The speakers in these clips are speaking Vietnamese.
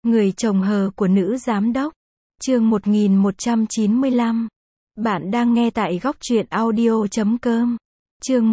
Người chồng hờ của nữ giám đốc. Chương 1195. Bạn đang nghe tại góc truyện audio.com. Chương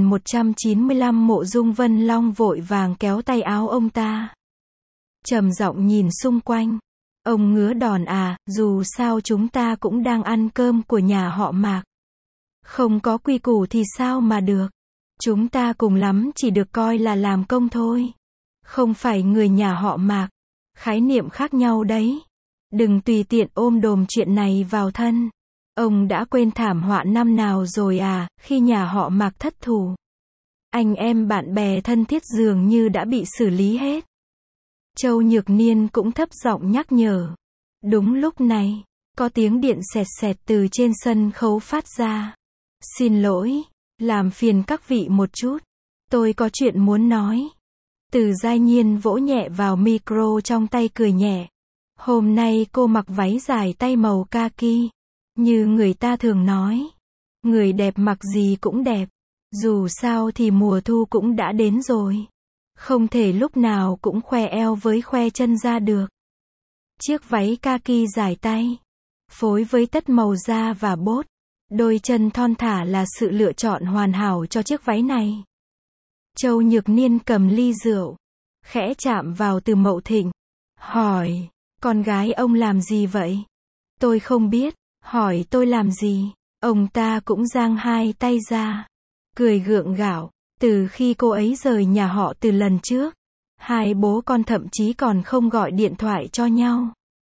1195. Mộ Dung Vân Long vội vàng kéo tay áo ông ta, trầm giọng nhìn xung quanh. Ông ngứa đòn à, dù sao chúng ta cũng đang ăn cơm của nhà họ Mạc. Không có quy củ thì sao mà được. Chúng ta cùng lắm chỉ được coi là làm công thôi. Không phải người nhà họ Mạc. Khái niệm khác nhau đấy. Đừng tùy tiện ôm đồm chuyện này vào thân. Ông đã quên thảm họa năm nào rồi à, khi nhà họ Mạc thất thủ. Anh em bạn bè thân thiết dường như đã bị xử lý hết. Châu Nhược Niên cũng thấp giọng nhắc nhở. Đúng lúc này, có tiếng điện xẹt xẹt từ trên sân khấu phát ra. Xin lỗi, làm phiền các vị một chút. Tôi có chuyện muốn nói. Từ Giai Nhiên vỗ nhẹ vào micro trong tay cười nhẹ. Hôm nay cô mặc váy dài tay màu kaki. Như người ta thường nói, người đẹp mặc gì cũng đẹp. Dù sao thì mùa thu cũng đã đến rồi. Không thể lúc nào cũng khoe eo với khoe chân ra được. Chiếc váy kaki dài tay, phối với tất màu da và bốt, đôi chân thon thả là sự lựa chọn hoàn hảo cho chiếc váy này. Châu Nhược Niên cầm ly rượu, khẽ chạm vào Từ Mậu Thịnh, hỏi, con gái ông làm gì vậy? Tôi không biết. Hỏi tôi làm gì? Ông ta cũng giang hai tay ra, cười gượng gạo. Từ khi cô ấy rời nhà họ Từ lần trước, hai bố con thậm chí còn không gọi điện thoại cho nhau.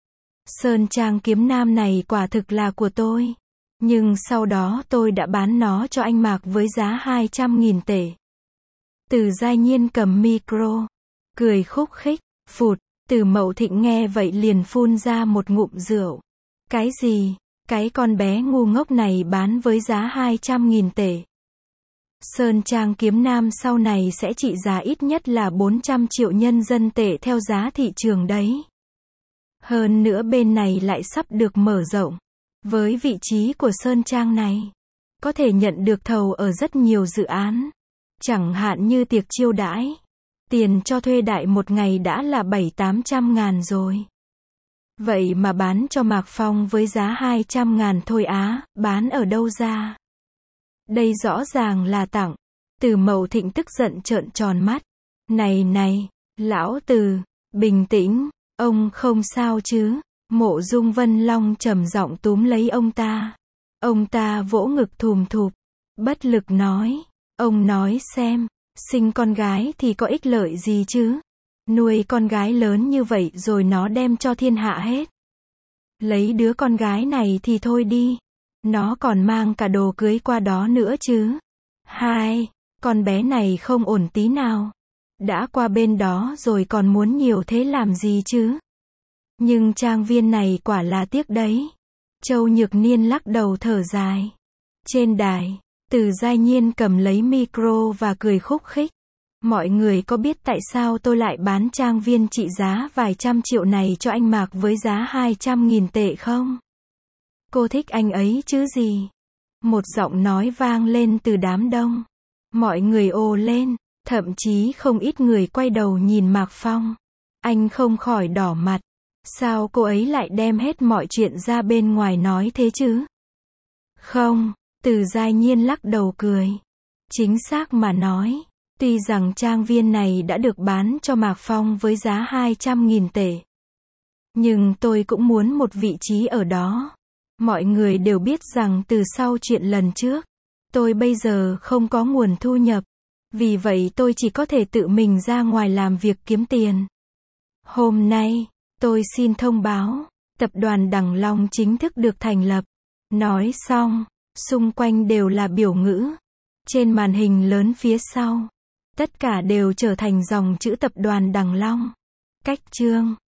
Sơn trang kiếm nam này quả thực là của tôi. Nhưng sau đó tôi đã bán nó cho anh Mạc với giá 200.000 tệ. Từ Giai Nhiên cầm micro, cười khúc khích, phụt. Từ Mậu Thịnh nghe vậy liền phun ra một ngụm rượu. Cái gì? Cái con bé ngu ngốc này bán với giá 200.000 tệ. Sơn trang kiếm nam sau này sẽ trị giá ít nhất là 400 triệu nhân dân tệ theo giá thị trường đấy. Hơn nữa bên này lại sắp được mở rộng. Với vị trí của Sơn trang này, có thể nhận được thầu ở rất nhiều dự án. Chẳng hạn như tiệc chiêu đãi. Tiền cho thuê đại một ngày đã là 700-800 ngàn rồi. Vậy mà bán cho Mạc Phong với giá 200 ngàn thôi á, bán ở đâu ra? Đây rõ ràng là tặng. Từ Mậu Thịnh tức giận trợn tròn mắt. Này, lão Từ, bình tĩnh, ông không sao chứ? Mộ Dung Vân Long trầm giọng túm lấy ông ta. Ông ta vỗ ngực thùm thụp, bất lực nói, ông nói xem, sinh con gái thì có ích lợi gì chứ? Nuôi con gái lớn như vậy rồi nó đem cho thiên hạ hết. Lấy đứa con gái này thì thôi đi. Nó còn mang cả đồ cưới qua đó nữa chứ. Con bé này không ổn tí nào. Đã qua bên đó rồi còn muốn nhiều thế làm gì chứ? Nhưng trang viên này quả là tiếc đấy. Châu Nhược Niên lắc đầu thở dài. Trên đài, Từ Giai Nhiên cầm lấy micro và cười khúc khích. Mọi người có biết tại sao tôi lại bán trang viên trị giá vài trăm triệu này cho anh Mạc với giá 200.000 tệ không? Cô thích anh ấy chứ gì? Một giọng nói vang lên từ đám đông. Mọi người ồ lên, thậm chí không ít người quay đầu nhìn Mạc Phong. Anh không khỏi đỏ mặt. Sao cô ấy lại đem hết mọi chuyện ra bên ngoài nói thế chứ? Không, Từ Giai Nhiên lắc đầu cười. Chính xác mà nói, tuy rằng trang viên này đã được bán cho Mạc Phong với giá 200.000 tệ. Nhưng tôi cũng muốn một vị trí ở đó. Mọi người đều biết rằng từ sau chuyện lần trước, tôi bây giờ không có nguồn thu nhập. Vì vậy tôi chỉ có thể tự mình ra ngoài làm việc kiếm tiền. Hôm nay, tôi xin thông báo, tập đoàn Đằng Long chính thức được thành lập. Nói xong, xung quanh đều là biểu ngữ. Trên màn hình lớn phía sau, tất cả đều trở thành dòng chữ tập đoàn Đằng Long. Cách chương